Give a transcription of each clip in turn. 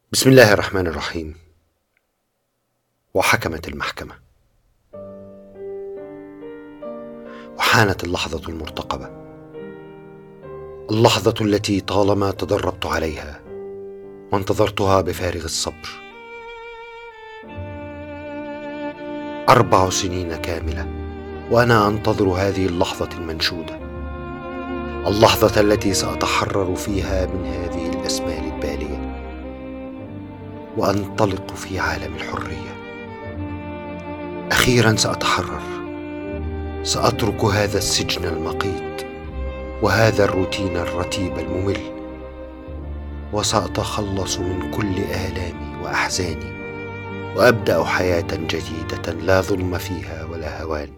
بسم الله الرحمن الرحيم. وحكمت المحكمة، وحانت اللحظة المرتقبة، اللحظة التي طالما تدربت عليها وانتظرتها بفارغ الصبر. 4 سنين كاملة وأنا أنتظر هذه اللحظة المنشودة، اللحظة التي سأتحرر فيها من هذه الأسمال البالية وأنطلق في عالم الحرية. أخيرا سأتحرر، سأترك هذا السجن المقيت وهذا الروتين الرتيب الممل، وسأتخلص من كل آلامي وأحزاني وأبدأ حياة جديدة لا ظلم فيها ولا هوان.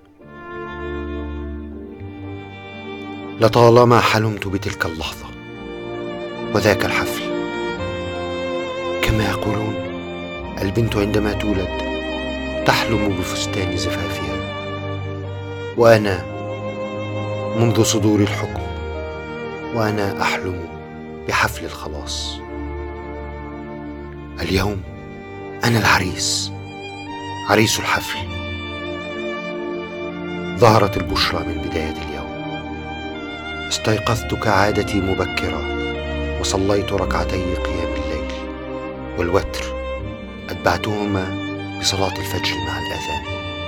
لطالما حلمت بتلك اللحظة وذاك الحفل. كما يقولون، البنت عندما تولد تحلم بفستان زفافها، وأنا منذ صدور الحكم وأنا أحلم بحفل الخلاص. اليوم أنا العريس، عريس الحفل. ظهرت البشرى من بداية اليوم. استيقظت كعادتي مبكرا وصليت ركعتي قيام الليل والوتر، أتبعتهما بصلاة الفجر مع الأذان.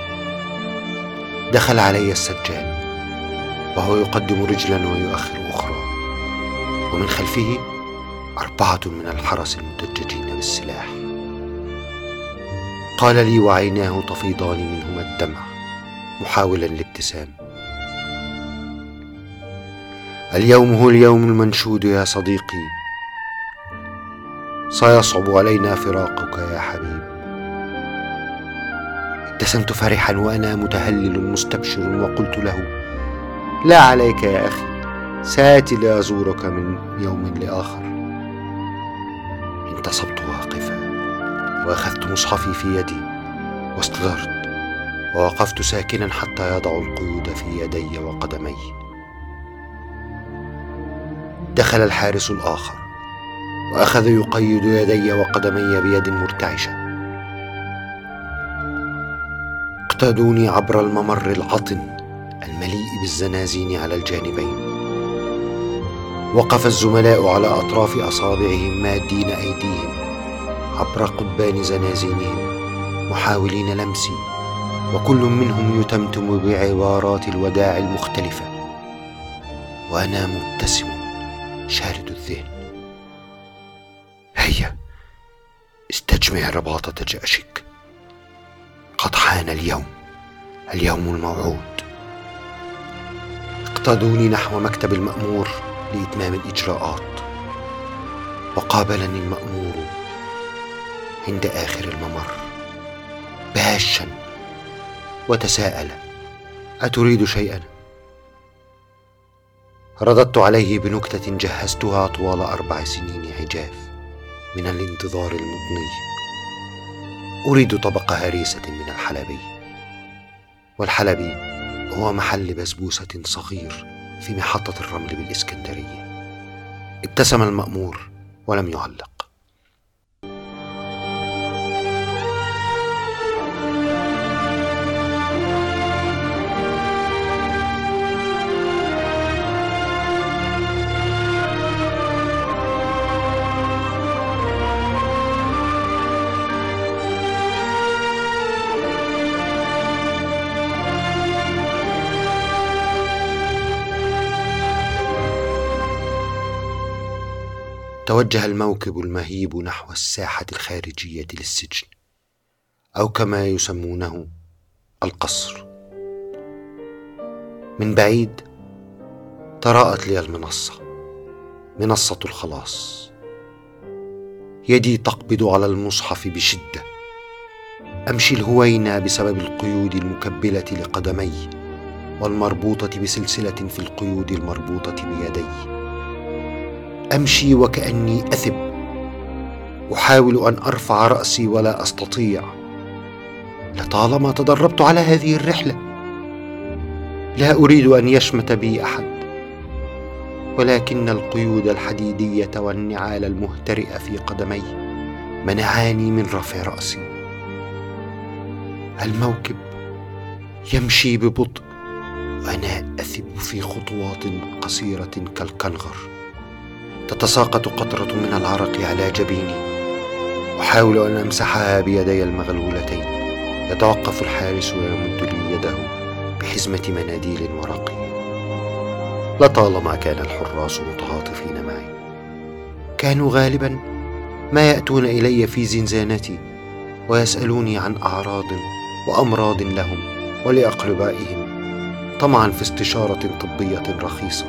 دخل علي السجان وهو يقدم رجلا ويؤخر أخرى، ومن خلفه 4 من الحرس المدججين بالسلاح. قال لي وعيناه تفيضان منهما الدمع محاولا الابتسام: اليوم هو اليوم المنشود يا صديقي، سيصعب علينا فراقك يا حبيب. ابتسمت فرحا وأنا متهلل مستبشر وقلت له: لا عليك يا أخي، سآتي لأزورك من يوم لآخر. انتصبت واقفا وأخذت مصحفي في يدي واستدرت، ووقفت ساكنا حتى يضع القيود في يدي وقدمي. دخل الحارس الآخر وأخذ يقيد يدي وقدمي بيد مرتعشة. اقتادوني عبر الممر العطن المليء بالزنازين على الجانبين. وقف الزملاء على أطراف أصابعهم مادين أيديهم عبر قضبان زنازينهم محاولين لمسي، وكل منهم يتمتم بعبارات الوداع المختلفة، وأنا مبتسم شارد الذهن. هيا استجمع رباطة جأشك، قد حان اليوم الموعود. اقتادوني نحو مكتب المأمور لإتمام الإجراءات، وقابلني المأمور عند آخر الممر باشا وتساءل: أتريد شيئا؟ رددت عليه بنكتة جهزتها طوال 4 سنين عجاف من الانتظار المضني: أريد طبق هريسة من الحلبي. والحلبي هو محل بسبوسة صغير في محطة الرمل بالإسكندرية. ابتسم المأمور ولم يعلق. توجه الموكب المهيب نحو الساحة الخارجية للسجن، أو كما يسمونه القصر. من بعيد تراءت لي منصة الخلاص. يدي تقبض على المصحف بشدة. أمشي الهوينة بسبب القيود المكبلة لقدمي والمربوطة بسلسلة في القيود المربوطة بيدي. أمشي وكأني أثب، أحاول أن أرفع رأسي ولا أستطيع. لطالما تدربت على هذه الرحلة، لا أريد أن يشمت بي أحد، ولكن القيود الحديدية والنعال المهترئة في قدمي منعاني من رفع رأسي. الموكب يمشي ببطء وأنا أثب في خطوات قصيرة كالكنغر. تتساقط قطرة من العرق على جبيني. أحاول أن أمسحها بيدي المغلولتين. يتوقف الحارس ويمد لي يده بحزمة مناديل ورقية. لطالما كان الحراس متعاطفين معي. كانوا غالبا ما يأتون إلي في زنزانتي ويسألوني عن أعراض وأمراض لهم ولأقربائهم، طمعا في استشارة طبية رخيصة.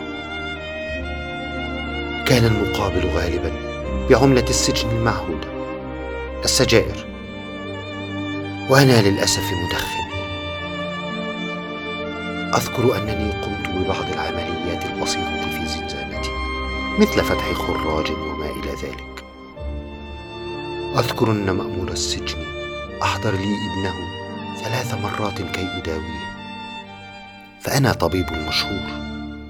كان المقابل غالبا بعملة السجن المعهودة، السجائر، وأنا للأسف مدخن. أذكر أنني قمت ببعض العمليات البسيطة في زنزانتي، مثل فتح خراج وما إلى ذلك. أذكر أن مأمور السجن أحضر لي ابنه 3 مرات كي أداويه، فأنا طبيب مشهور.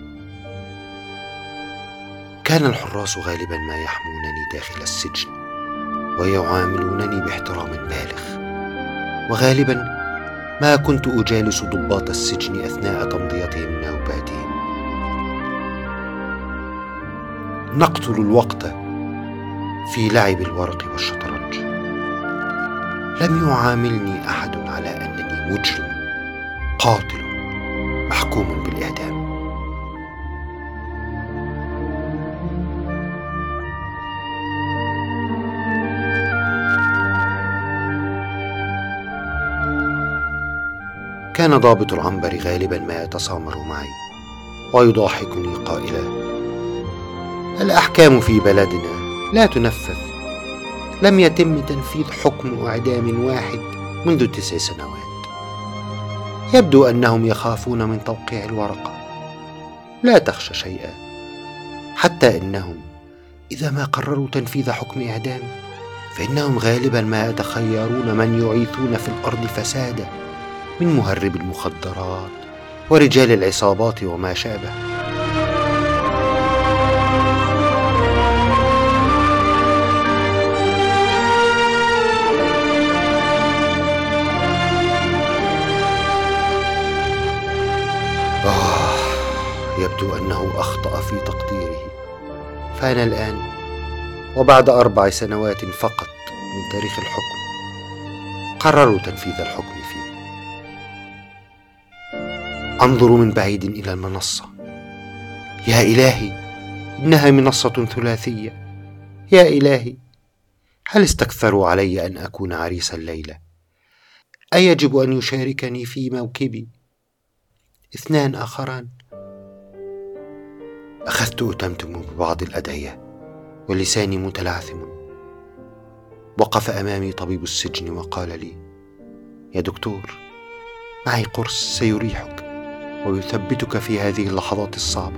كان الحراس غالبا ما يحمونني داخل السجن ويعاملونني باحترام بالغ، وغالبا ما كنت أجالس ضباط السجن أثناء تمضيتهم نوباتهم. نقتل الوقت في لعب الورق والشطرنج. لم يعاملني أحد على أنني مجرم قاتل محكوم بالإعدام. كان ضابط العنبر غالبا ما يتسامر معي ويضاحكني قائلا: الأحكام في بلدنا لا تنفذ. لم يتم تنفيذ حكم إعدام واحد منذ 9 سنوات. يبدو أنهم يخافون من توقيع الورقة. لا تخشى شيئا، حتى إنهم إذا ما قرروا تنفيذ حكم إعدام فإنهم غالبا ما يتخيرون من يعيثون في الأرض فسادا من مهرب المخدرات ورجال العصابات وما شابه. يبدو أنه أخطأ في تقديره، فأنا الآن وبعد 4 سنوات فقط من تاريخ الحكم قرروا تنفيذ الحكم فيه. أنظر من بعيد إلى المنصة. يا إلهي، إنها منصة ثلاثية. يا إلهي، هل استكثروا علي أن أكون عريس الليلة؟ أيجب أن يشاركني في موكبي 2 آخران؟ أخذت أتمتم ببعض الأدعية ولساني متلعثم. وقف أمامي طبيب السجن وقال لي: يا دكتور، معي قرص سيريحك ويثبتك في هذه اللحظات الصعبة.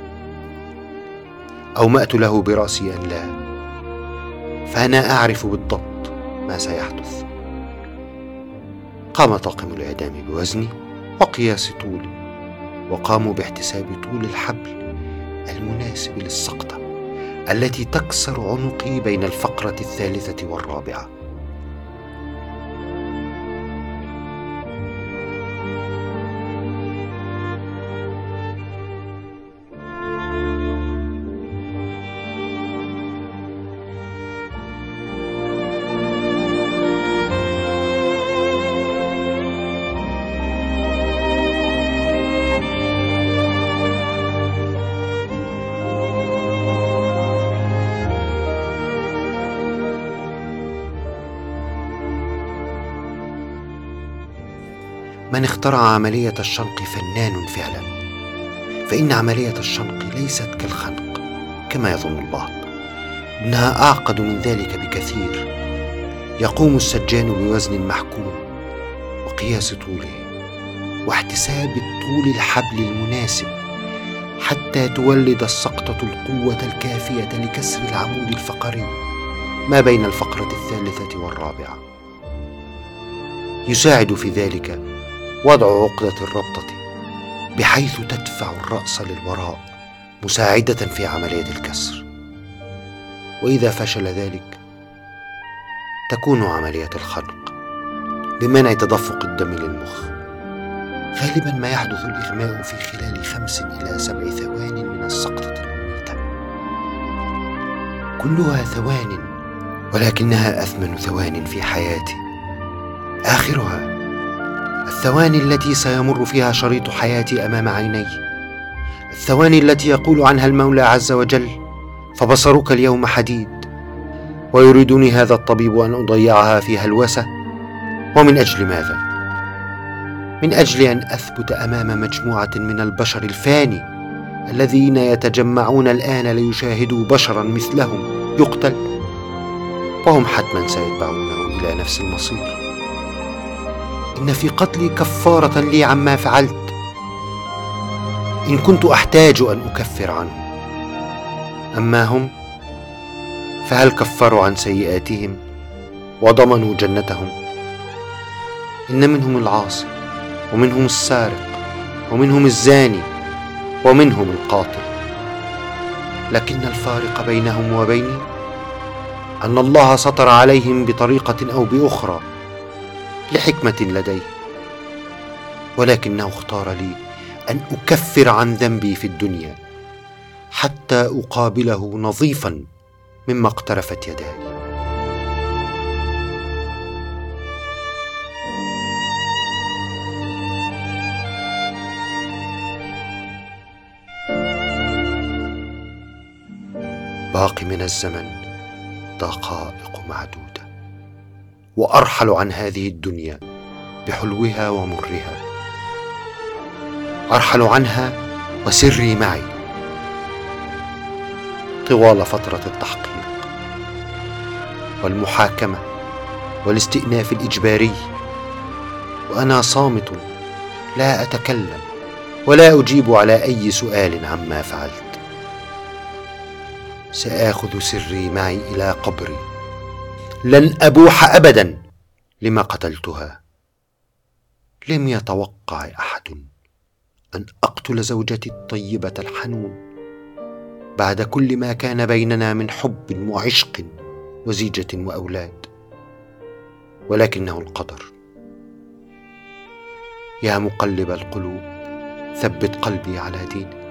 أومأت له برأسي أن لا، فأنا أعرف بالضبط ما سيحدث. قام طاقم الإعدام بوزني وقياس طولي، وقاموا باحتساب طول الحبل المناسب للسقطة التي تكسر عنقي بين الفقرة 3 و4. من اخترع عملية الشنق فنان فعلا، فإن عملية الشنق ليست كالخنق كما يظن البعض، إنها أعقد من ذلك بكثير. يقوم السجان بوزن محكوم وقياس طوله واحتساب طول الحبل المناسب حتى تولد السقطة القوة الكافية لكسر العمود الفقري ما بين الفقرة 3 و4. يساعد في ذلك وضع عقدة الربطة بحيث تدفع الرأس للوراء مساعدة في عملية الكسر. وإذا فشل ذلك تكون عملية الخنق بمنع تدفق الدم للمخ. غالبا ما يحدث الإغماء في خلال 5 إلى 7 ثوان من السقطة المميتة، كلها ثوان، ولكنها أثمن ثوان في حياتي. آخرها الثواني التي سيمر فيها شريط حياتي أمام عيني، الثواني التي يقول عنها المولى عز وجل: فبصرك اليوم حديد. ويريدني هذا الطبيب أن أضيعها في هلوسة. ومن أجل ماذا؟ من أجل أن أثبت أمام مجموعة من البشر الفاني الذين يتجمعون الآن ليشاهدوا بشرا مثلهم يقتل، وهم حتما سيتبعونه إلى نفس المصير. إن في قتلي كفارة لي عما فعلت، إن كنت أحتاج أن أكفر عنه. أما هم فهل كفروا عن سيئاتهم وضمنوا جنتهم؟ إن منهم العاصي، ومنهم السارق، ومنهم الزاني، ومنهم القاتل، لكن الفارق بينهم وبيني أن الله سطر عليهم بطريقة أو بأخرى لحكمة لديه، ولكنه اختار لي أن أكفر عن ذنبي في الدنيا حتى أقابله نظيفا مما اقترفت يداي. باقي من الزمن دقائق معدودة، وأرحل عن هذه الدنيا بحلوها ومرها. أرحل عنها وسري معي طوال فترة التحقيق والمحاكمة والاستئناف الإجباري، وأنا صامت لا أتكلم ولا أجيب على أي سؤال عما فعلت. سآخذ سري معي إلى قبري، لن أبوح أبدا لما قتلتها. لم يتوقع أحد أن أقتل زوجتي الطيبة الحنون بعد كل ما كان بيننا من حب وعشق وزيجة وأولاد، ولكنه القدر. يا مقلب القلوب ثبت قلبي على دينك.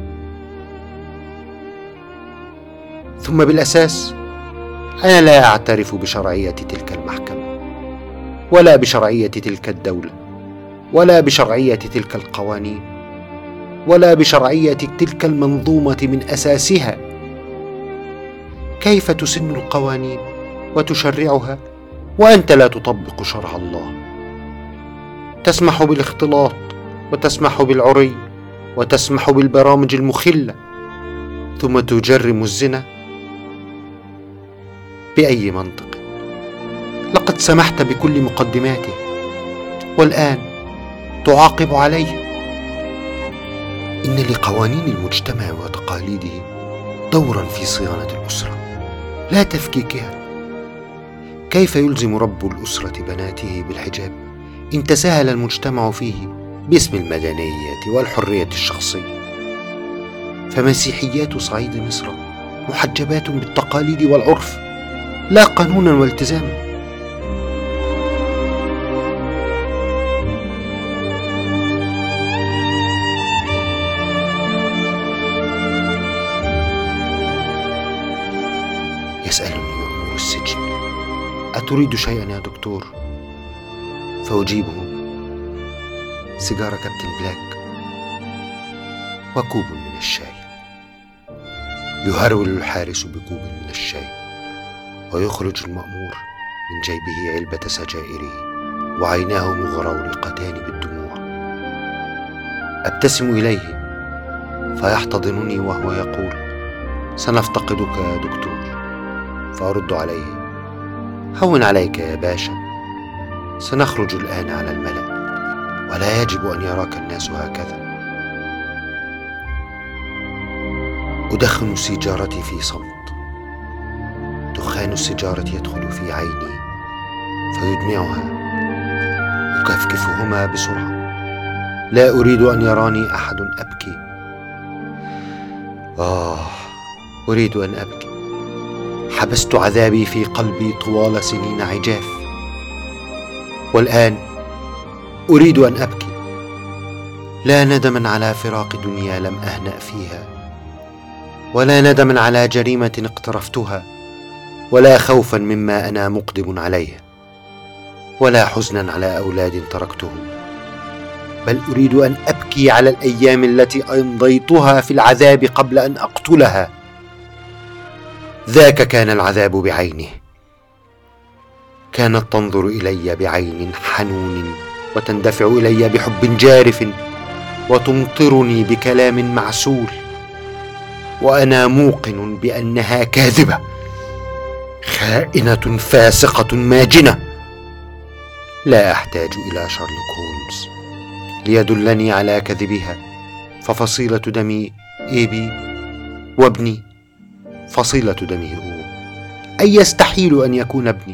ثم بالأساس أنا لا أعترف بشرعية تلك المحكمة، ولا بشرعية تلك الدولة، ولا بشرعية تلك القوانين، ولا بشرعية تلك المنظومة من أساسها. كيف تسن القوانين وتشرعها وأنت لا تطبق شرع الله؟ تسمح بالاختلاط، وتسمح بالعري، وتسمح بالبرامج المخلة، ثم تجرم الزنا. بأي منطق؟ لقد سمحت بكل مقدماته، والآن تعاقب عليه. إن لقوانين المجتمع وتقاليده دورا في صيانة الأسرة لا تفكيكها. كيف يلزم رب الأسرة بناته بالحجاب إن تساهل المجتمع فيه باسم المدنية والحرية الشخصية؟ فمسيحيات صعيد مصر محجبات بالتقاليد والعرف، لا قانونا والتزاما. يسألني مأمور السجن: أتريد شيئا يا دكتور؟ فأجيبه: سيجارة كابتن بلاك وكوب من الشاي. يهرول الحارس بكوب من الشاي، ويخرج المأمور من جيبه علبة سجائره، وعيناه مغرورقتان بالدموع. أبتسم إليه فيحتضنني وهو يقول: سنفتقدك يا دكتور. فأرد عليه: هون عليك يا باشا، سنخرج الآن على الملأ، ولا يجب أن يراك الناس هكذا. أدخن سيجارتي في صمت. دخان السيجارة يدخل في عيني فيدمعها. أكفكفهما بسرعة، لا أريد أن يراني أحد أبكي. أريد أن أبكي حبست عذابي في قلبي طوال سنين عجاف، والآن أريد أن أبكي، لا ندما على فراق دنيا لم أهنأ فيها، ولا ندما على جريمة اقترفتها، ولا خوفا مما أنا مقدم عليه، ولا حزنا على أولاد تركتهم، بل أريد أن أبكي على الأيام التي أمضيتها في العذاب قبل أن أقتلها. ذاك كان العذاب بعينه، كانت تنظر إلي بعين حنون، وتندفع إلي بحب جارف، وتمطرني بكلام معسول، وأنا موقن بأنها كاذبة، خائنة فاسقة ماجنة. لا أحتاج إلى شارلوك هولمز ليدلني على كذبها، ففصيلة دمي إيبي وابني فصيلة دمه هو، أي يستحيل أن يكون ابني.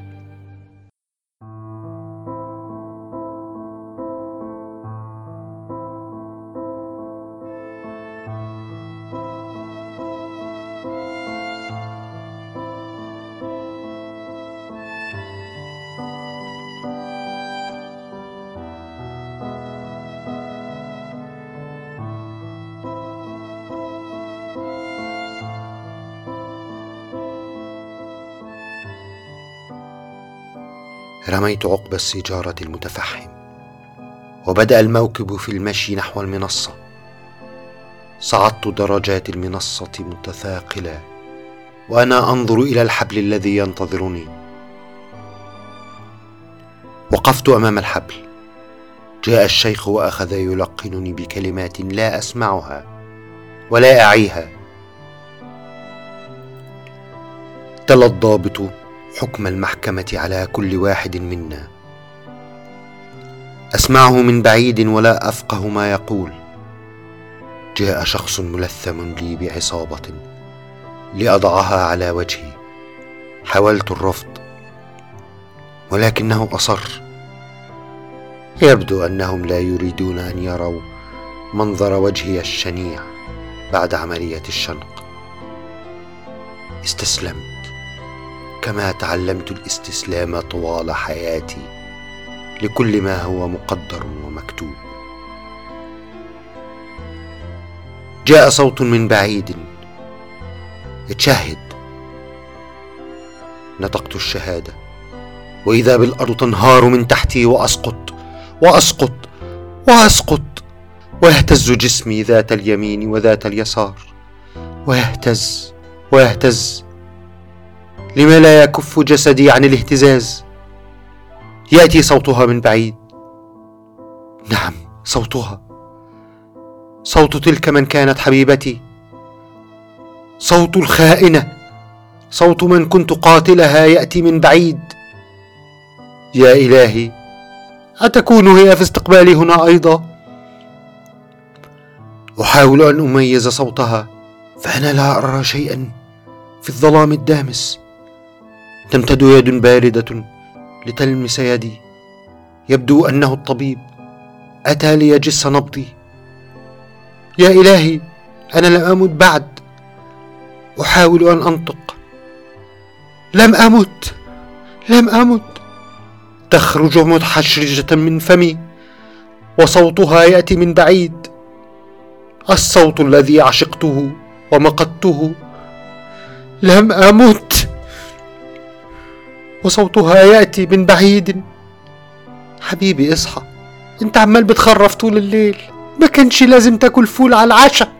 رميت عقب السيجارة المتفحم، وبدأ الموكب في المشي نحو المنصة. صعدت درجات المنصة متثاقلا، وأنا أنظر إلى الحبل الذي ينتظرني. وقفت أمام الحبل، جاء الشيخ وأخذ يلقنني بكلمات لا أسمعها ولا أعيها. تلا الضابط حكم المحكمة على كل واحد منا، أسمعه من بعيد ولا أفقه ما يقول. جاء شخص ملثم لي بعصابة لأضعها على وجهي. حاولت الرفض، ولكنه أصر. يبدو أنهم لا يريدون أن يروا منظر وجهي الشنيع بعد عملية الشنق. استسلمت، كما تعلمت الاستسلام طوال حياتي لكل ما هو مقدر ومكتوب. جاء صوت من بعيد: اتشهد. نطقت الشهادة، وإذا بالأرض تنهار من تحتي، وأسقط وأسقط وأسقط، ويهتز جسمي ذات اليمين وذات اليسار، ويهتز ويهتز. لما لا يكف جسدي عن الاهتزاز؟ يأتي صوتها من بعيد. نعم، صوتها، صوت تلك من كانت حبيبتي، صوت الخائنة، صوت من كنت قاتلها يأتي من بعيد. يا إلهي، أتكون هي في استقبالي هنا أيضا؟ أحاول أن أميز صوتها، فأنا لا أرى شيئا في الظلام الدامس. تمتد يد باردة لتلمس يدي. يبدو أنه الطبيب أتى ليجس نبضي. يا إلهي، أنا لم أمت بعد. أحاول أن أنطق. لم أمت، لم أمت. تخرج متحشرجة من فمي، وصوتها يأتي من بعيد، الصوت الذي عشقته ومقته. لم أمت، وصوتها يأتي من بعيد. حبيبي اصحى، انت عمال بتخرف طول الليل، ما كانش لازم تاكل فول على العشاء.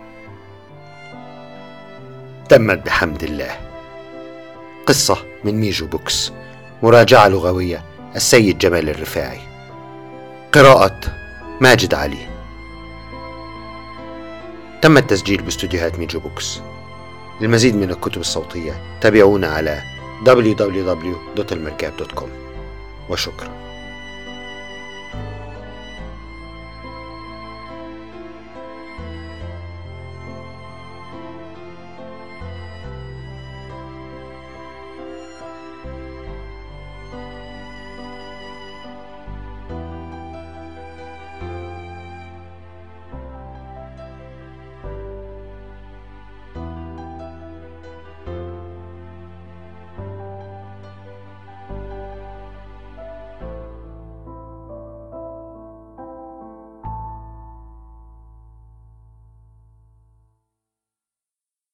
تمت بحمد الله. قصة من ميجو بوكس، مراجعة لغوية السيد جمال الرفاعي، قراءة ماجد علي. تم التسجيل باستوديوهات ميجو بوكس. للمزيد من الكتب الصوتية تابعونا على www.elmergab.com. وشكرا.